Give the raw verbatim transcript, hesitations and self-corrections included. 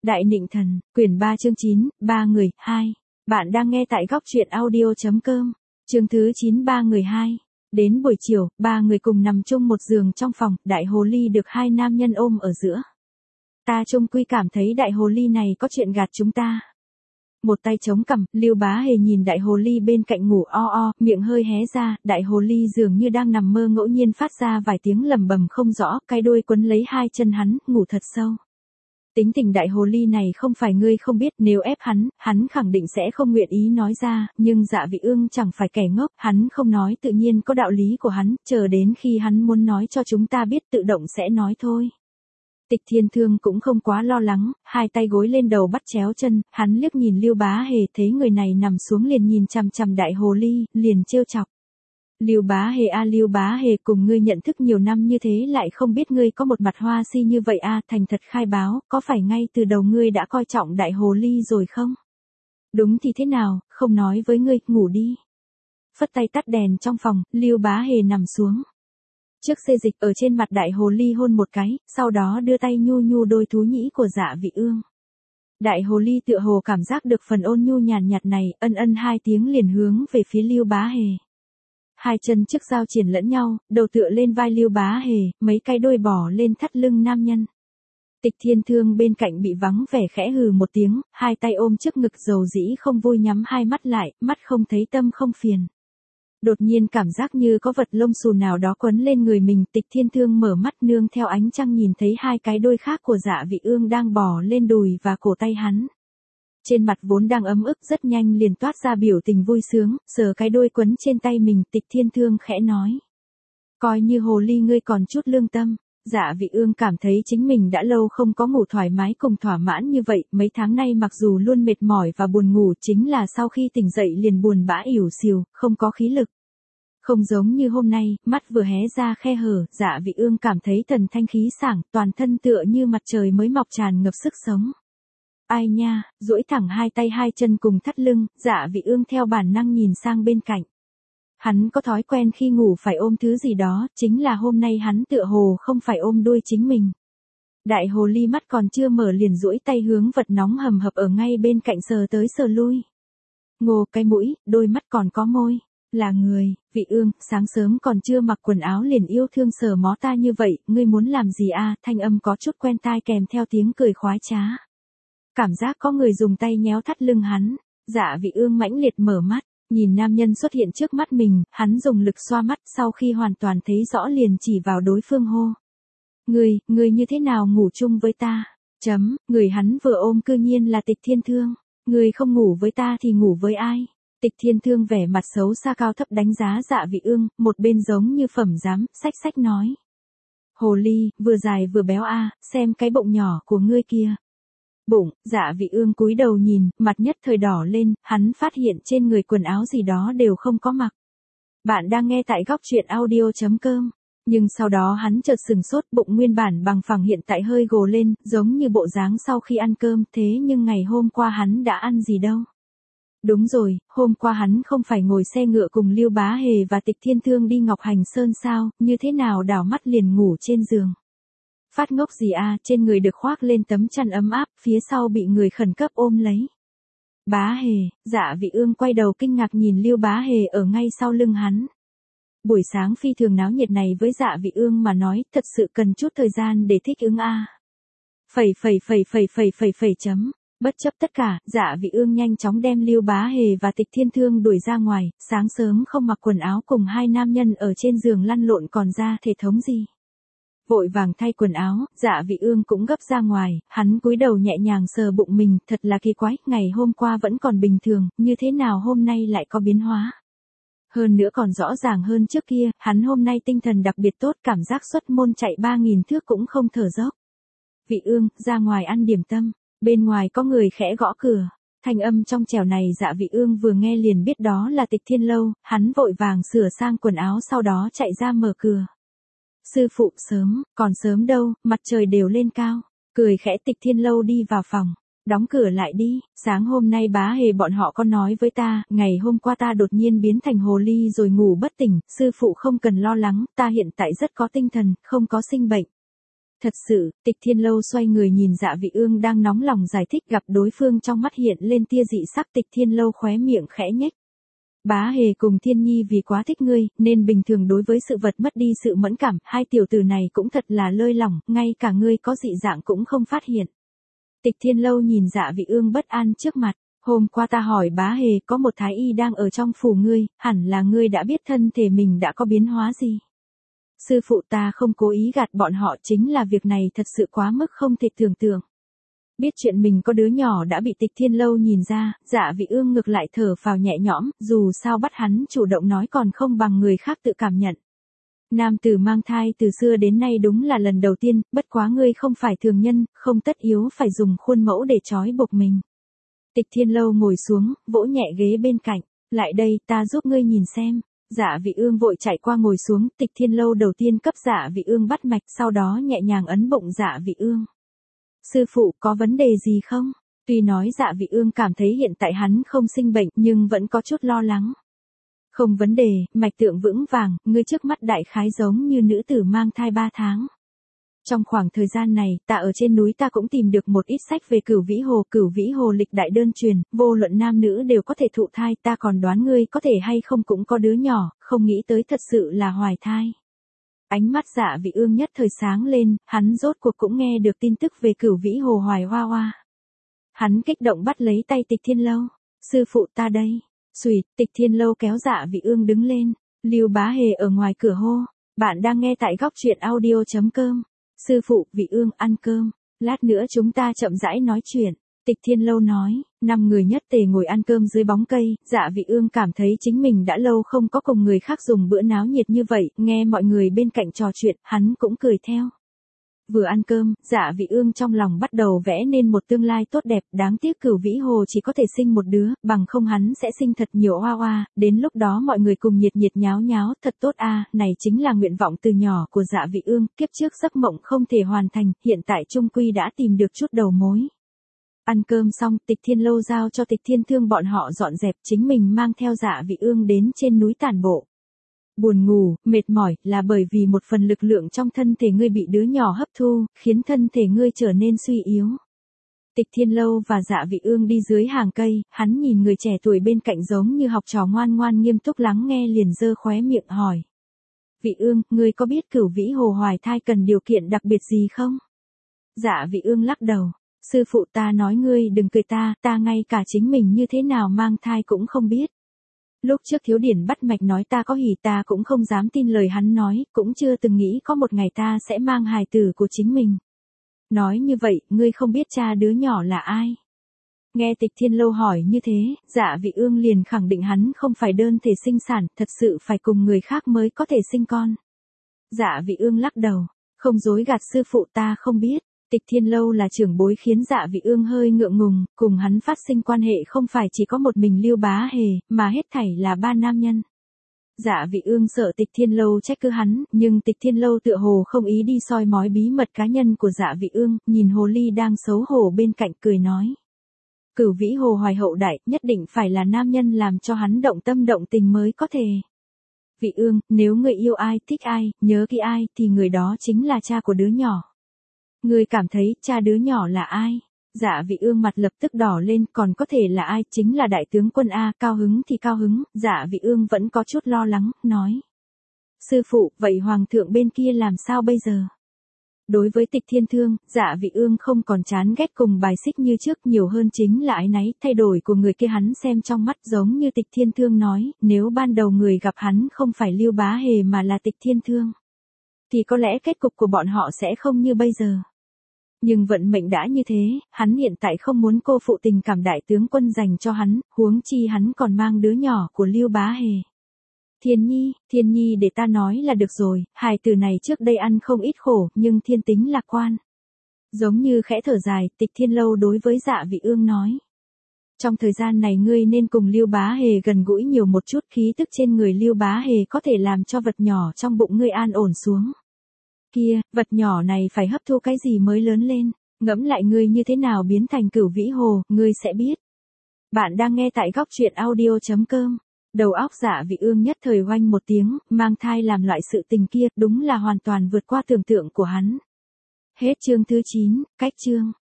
Đại Nịnh Thần, quyển ba chương chín, ba người, hai. Bạn đang nghe tại góc truyện audio.com. Chương thứ chín ba người hai. Đến buổi chiều, ba người cùng nằm chung một giường trong phòng, đại hồ ly được hai nam nhân ôm ở giữa. Ta chung quy cảm thấy đại hồ ly này có chuyện gạt chúng ta. Một tay chống cằm, Lưu Bá Hề nhìn đại hồ ly bên cạnh ngủ o o, miệng hơi hé ra, đại hồ ly dường như đang nằm mơ ngẫu nhiên phát ra vài tiếng lầm bầm không rõ, cái đuôi quấn lấy hai chân hắn, ngủ thật sâu. Tính tình đại hồ ly này không phải ngươi không biết, nếu ép hắn, hắn khẳng định sẽ không nguyện ý nói ra, nhưng Dạ Vị Ương chẳng phải kẻ ngốc, hắn không nói tự nhiên có đạo lý của hắn, chờ đến khi hắn muốn nói cho chúng ta biết tự động sẽ nói thôi. Tịch Thiên Thương cũng không quá lo lắng, hai tay gối lên đầu bắt chéo chân, hắn liếc nhìn Lưu Bá Hề thấy người này nằm xuống liền nhìn chằm chằm đại hồ ly, liền trêu chọc. Lưu Bá Hề a à, Lưu Bá Hề, cùng ngươi nhận thức nhiều năm như thế lại không biết ngươi có một mặt hoa si như vậy a à, thành thật khai báo, có phải ngay từ đầu ngươi đã coi trọng đại hồ ly rồi không? Đúng thì thế nào, không nói với ngươi, ngủ đi. Phất tay tắt đèn trong phòng, Lưu Bá Hề nằm xuống. Trước xê dịch ở trên mặt đại hồ ly hôn một cái, sau đó đưa tay nhu nhu đôi thú nhĩ của Dạ Vị Ương. Đại hồ ly tựa hồ cảm giác được phần ôn nhu nhàn nhạt này, ân ân hai tiếng liền hướng về phía Lưu Bá Hề. Hai chân trước giao triển lẫn nhau, đầu tựa lên vai Lưu Bá Hề, mấy cái đôi bò lên thắt lưng nam nhân. Tịch Thiên Thương bên cạnh bị vắng vẻ khẽ hừ một tiếng, hai tay ôm trước ngực dầu dĩ không vui nhắm hai mắt lại, mắt không thấy tâm không phiền. Đột nhiên cảm giác như có vật lông xù nào đó quấn lên người mình, Tịch Thiên Thương mở mắt nương theo ánh trăng nhìn thấy hai cái đôi khác của Dạ Vị Ương đang bò lên đùi và cổ tay hắn. Trên mặt vốn đang ấm ức rất nhanh liền toát ra biểu tình vui sướng, sờ cái đôi quấn trên tay mình, Tịch Thiên Thương khẽ nói. Coi như hồ ly ngươi còn chút lương tâm. Dạ Vị Ương cảm thấy chính mình đã lâu không có ngủ thoải mái cùng thỏa mãn như vậy, mấy tháng nay mặc dù luôn mệt mỏi và buồn ngủ chính là sau khi tỉnh dậy liền buồn bã ỉu xìu, không có khí lực. Không giống như hôm nay, mắt vừa hé ra khe hở, Dạ Vị Ương cảm thấy thần thanh khí sảng, toàn thân tựa như mặt trời mới mọc tràn ngập sức sống. Ai nha, duỗi thẳng hai tay hai chân cùng thắt lưng, Dạ Vị Ương theo bản năng nhìn sang bên cạnh. Hắn có thói quen khi ngủ phải ôm thứ gì đó, chính là hôm nay hắn tựa hồ không phải ôm đuôi chính mình. Đại hồ ly mắt còn chưa mở liền duỗi tay hướng vật nóng hầm hập ở ngay bên cạnh sờ tới sờ lui. Ngô cái mũi, đôi mắt còn có môi. Là người, Vị Ương, sáng sớm còn chưa mặc quần áo liền yêu thương sờ mó ta như vậy, ngươi muốn làm gì à, thanh âm có chút quen tai kèm theo tiếng cười khoái trá. Cảm giác có người dùng tay nhéo thắt lưng hắn, Dạ Vị Ương mãnh liệt mở mắt, nhìn nam nhân xuất hiện trước mắt mình, hắn dùng lực xoa mắt sau khi hoàn toàn thấy rõ liền chỉ vào đối phương hô. Ngươi, ngươi như thế nào ngủ chung với ta? Chấm, người hắn vừa ôm cư nhiên là Tịch Thiên Thương. Ngươi không ngủ với ta thì ngủ với ai? Tịch Thiên Thương vẻ mặt xấu xa cao thấp đánh giá Dạ Vị Ương, một bên giống như phẩm giám, sách sách nói. Hồ ly, vừa dài vừa béo a, xem cái bụng nhỏ của ngươi kia. Bụng, Dạ Vị Ương cúi đầu nhìn, mặt nhất thời đỏ lên, hắn phát hiện trên người quần áo gì đó đều không có mặc. Bạn đang nghe tại góc truyện audio.com. Nhưng sau đó hắn chợt sừng sốt, bụng nguyên bản bằng phẳng hiện tại hơi gồ lên, giống như bộ dáng sau khi ăn cơm, thế nhưng ngày hôm qua hắn đã ăn gì đâu. Đúng rồi, hôm qua hắn không phải ngồi xe ngựa cùng Lưu Bá Hề và Tịch Thiên Thương đi Ngọc Hành Sơn sao, như thế nào đảo mắt liền ngủ trên giường. Phát ngốc gì à, trên người được khoác lên tấm chăn ấm áp, phía sau bị người khẩn cấp ôm lấy. Bá Hề, Dạ Vị Ương quay đầu kinh ngạc nhìn Lưu Bá Hề ở ngay sau lưng hắn. Buổi sáng phi thường náo nhiệt này với Dạ Vị Ương mà nói, thật sự cần chút thời gian để thích ứng a. À. Phẩy phẩy phẩy phẩy phẩy phẩy phẩy chấm. Bất chấp tất cả, Dạ Vị Ương nhanh chóng đem Lưu Bá Hề và Tịch Thiên Thương đuổi ra ngoài, sáng sớm không mặc quần áo cùng hai nam nhân ở trên giường lăn lộn còn ra thể thống gì. Vội vàng thay quần áo, Dạ Vị Ương cũng gấp ra ngoài, hắn cúi đầu nhẹ nhàng sờ bụng mình, thật là kỳ quái, ngày hôm qua vẫn còn bình thường, như thế nào hôm nay lại có biến hóa. Hơn nữa còn rõ ràng hơn trước kia, hắn hôm nay tinh thần đặc biệt tốt, cảm giác xuất môn chạy ba nghìn thước cũng không thở dốc. Vị Ương, ra ngoài ăn điểm tâm, bên ngoài có người khẽ gõ cửa. Thanh âm trong trẻo này Dạ Vị Ương vừa nghe liền biết đó là Tịch Thiên Lâu, hắn vội vàng sửa sang quần áo sau đó chạy ra mở cửa. Sư phụ sớm, còn sớm đâu, mặt trời đều lên cao. Cười khẽ Tịch Thiên Lâu đi vào phòng. Đóng cửa lại đi, sáng hôm nay Bá Hề bọn họ có nói với ta, ngày hôm qua ta đột nhiên biến thành hồ ly rồi ngủ bất tỉnh, sư phụ không cần lo lắng, ta hiện tại rất có tinh thần, không có sinh bệnh. Thật sự, Tịch Thiên Lâu xoay người nhìn Dạ Vị Ương đang nóng lòng giải thích, gặp đối phương trong mắt hiện lên tia dị sắc, Tịch Thiên Lâu khóe miệng khẽ nhếch. Bá Hề cùng Thiên Nhi vì quá thích ngươi, nên bình thường đối với sự vật mất đi sự mẫn cảm, hai tiểu tử này cũng thật là lơi lỏng, ngay cả ngươi có dị dạng cũng không phát hiện. Tịch Thiên Lâu nhìn Dạ Vị Ương bất an trước mặt, hôm qua ta hỏi Bá Hề có một thái y đang ở trong phủ ngươi, hẳn là ngươi đã biết thân thể mình đã có biến hóa gì. Sư phụ ta không cố ý gạt bọn họ, chính là việc này thật sự quá mức không thể tưởng tượng. Biết chuyện mình có đứa nhỏ đã bị Tịch Thiên Lâu nhìn ra, Dạ Vị Ương ngược lại thở phào nhẹ nhõm, dù sao bắt hắn chủ động nói còn không bằng người khác tự cảm nhận. Nam tử mang thai từ xưa đến nay đúng là lần đầu tiên, bất quá ngươi không phải thường nhân, không tất yếu phải dùng khuôn mẫu để trói buộc mình. Tịch Thiên Lâu ngồi xuống, vỗ nhẹ ghế bên cạnh, lại đây ta giúp ngươi nhìn xem. Dạ Vị Ương vội chạy qua ngồi xuống, Tịch Thiên Lâu đầu tiên cấp Dạ Vị Ương bắt mạch, sau đó nhẹ nhàng ấn bụng Dạ Vị Ương. Sư phụ có vấn đề gì không? Tuy nói Dạ Vị Ương cảm thấy hiện tại hắn không sinh bệnh nhưng vẫn có chút lo lắng. Không vấn đề, mạch tượng vững vàng, ngươi trước mắt đại khái giống như nữ tử mang thai ba tháng. Trong khoảng thời gian này, ta ở trên núi ta cũng tìm được một ít sách về Cửu Vĩ Hồ, Cửu Vĩ Hồ lịch đại đơn truyền, vô luận nam nữ đều có thể thụ thai, ta còn đoán ngươi có thể hay không cũng có đứa nhỏ, không nghĩ tới thật sự là hoài thai. Ánh mắt Dạ Vị Ương nhất thời sáng lên, hắn rốt cuộc cũng nghe được tin tức về Cửu Vĩ Hồ hoài hoa hoa. Hắn kích động bắt lấy tay Tịch Thiên Lâu, sư phụ ta đây. Xùyệt, Tịch Thiên Lâu kéo Dạ Vị Ương đứng lên, Lưu Bá Hề ở ngoài cửa hô, bạn đang nghe tại góc truyện audio chấm com. Sư phụ, Vị Ương ăn cơm, lát nữa chúng ta chậm rãi nói chuyện. Tịch Thiên Lâu nói, năm người nhất tề ngồi ăn cơm dưới bóng cây, Dạ Vị Ương cảm thấy chính mình đã lâu không có cùng người khác dùng bữa náo nhiệt như vậy, nghe mọi người bên cạnh trò chuyện, hắn cũng cười theo. Vừa ăn cơm, Dạ Vị Ương trong lòng bắt đầu vẽ nên một tương lai tốt đẹp, đáng tiếc Cửu Vĩ Hồ chỉ có thể sinh một đứa, bằng không hắn sẽ sinh thật nhiều oa oa, đến lúc đó mọi người cùng nhiệt nhiệt nháo nháo, thật tốt a, này chính là nguyện vọng từ nhỏ của Dạ Vị Ương, kiếp trước giấc mộng không thể hoàn thành, hiện tại chung quy đã tìm được chút đầu mối. Ăn cơm xong, Tịch Thiên Lâu giao cho Tịch Thiên Thương bọn họ dọn dẹp, chính mình mang theo Dạ Vị Ương đến trên núi tản bộ. Buồn ngủ, mệt mỏi, là bởi vì một phần lực lượng trong thân thể ngươi bị đứa nhỏ hấp thu, khiến thân thể ngươi trở nên suy yếu. Tịch Thiên Lâu và Dạ Vị Ương đi dưới hàng cây, hắn nhìn người trẻ tuổi bên cạnh giống như học trò ngoan ngoan nghiêm túc lắng nghe liền giơ khóe miệng hỏi. Vị Ương, ngươi có biết Cửu Vĩ Hồ hoài thai cần điều kiện đặc biệt gì không? Dạ Vị Ương lắc đầu. Sư phụ ta nói ngươi đừng cười ta, ta ngay cả chính mình như thế nào mang thai cũng không biết. Lúc trước Thiếu Điển bắt mạch nói ta có hỉ ta cũng không dám tin lời hắn nói, cũng chưa từng nghĩ có một ngày ta sẽ mang hài tử của chính mình. Nói như vậy, ngươi không biết cha đứa nhỏ là ai? Nghe Tịch Thiên Lâu hỏi như thế, Dạ Vị Ương liền khẳng định hắn không phải đơn thể sinh sản, thật sự phải cùng người khác mới có thể sinh con. Dạ Vị Ương lắc đầu, không dối gạt sư phụ ta không biết. Tịch Thiên Lâu là trưởng bối khiến Dạ Vị Ương hơi ngượng ngùng, cùng hắn phát sinh quan hệ không phải chỉ có một mình Lưu Bá Hề, mà hết thảy là ba nam nhân. Dạ Vị Ương sợ Tịch Thiên Lâu trách cứ hắn, nhưng Tịch Thiên Lâu tựa hồ không ý đi soi mói bí mật cá nhân của Dạ Vị Ương, nhìn hồ ly đang xấu hổ bên cạnh cười nói. Cửu Vĩ Hồ hoài hậu đại, nhất định phải là nam nhân làm cho hắn động tâm động tình mới có thể. Vị Ương, nếu người yêu ai, thích ai, nhớ kỹ ai, thì người đó chính là cha của đứa nhỏ. Ngươi cảm thấy cha đứa nhỏ là ai? Dạ Vị Ương mặt lập tức đỏ lên, còn có thể là ai, chính là đại tướng quân A, cao hứng thì cao hứng, Dạ Vị Ương vẫn có chút lo lắng, nói. Sư phụ, vậy hoàng thượng bên kia làm sao bây giờ? Đối với Tịch Thiên Thương, Dạ Vị Ương không còn chán ghét cùng bài xích như trước, nhiều hơn chính là ái náy, thay đổi của người kia hắn xem trong mắt giống như Tịch Thiên Thương nói, nếu ban đầu người gặp hắn không phải Lưu Bá Hề mà là Tịch Thiên Thương, thì có lẽ kết cục của bọn họ sẽ không như bây giờ. Nhưng vận mệnh đã như thế, hắn hiện tại không muốn cô phụ tình cảm đại tướng quân dành cho hắn, huống chi hắn còn mang đứa nhỏ của Lưu Bá Hề. Thiên Nhi, Thiên Nhi để ta nói là được rồi, hài tử này trước đây ăn không ít khổ, nhưng thiên tính lạc quan. Giống như khẽ thở dài, Tịch Thiên Lâu đối với Dạ Vị Ương nói. Trong thời gian này ngươi nên cùng Lưu Bá Hề gần gũi nhiều một chút, khí tức trên người Lưu Bá Hề có thể làm cho vật nhỏ trong bụng ngươi an ổn xuống. Kia, vật nhỏ này phải hấp thu cái gì mới lớn lên, ngẫm lại ngươi như thế nào biến thành Cửu Vĩ Hồ, ngươi sẽ biết. Bạn đang nghe tại góc truyện audio chấm com. Đầu óc Dạ Vị Ương nhất thời oanh một tiếng, mang thai làm loại sự tình kia, đúng là hoàn toàn vượt qua tưởng tượng của hắn. Hết chương thứ chín, cách chương.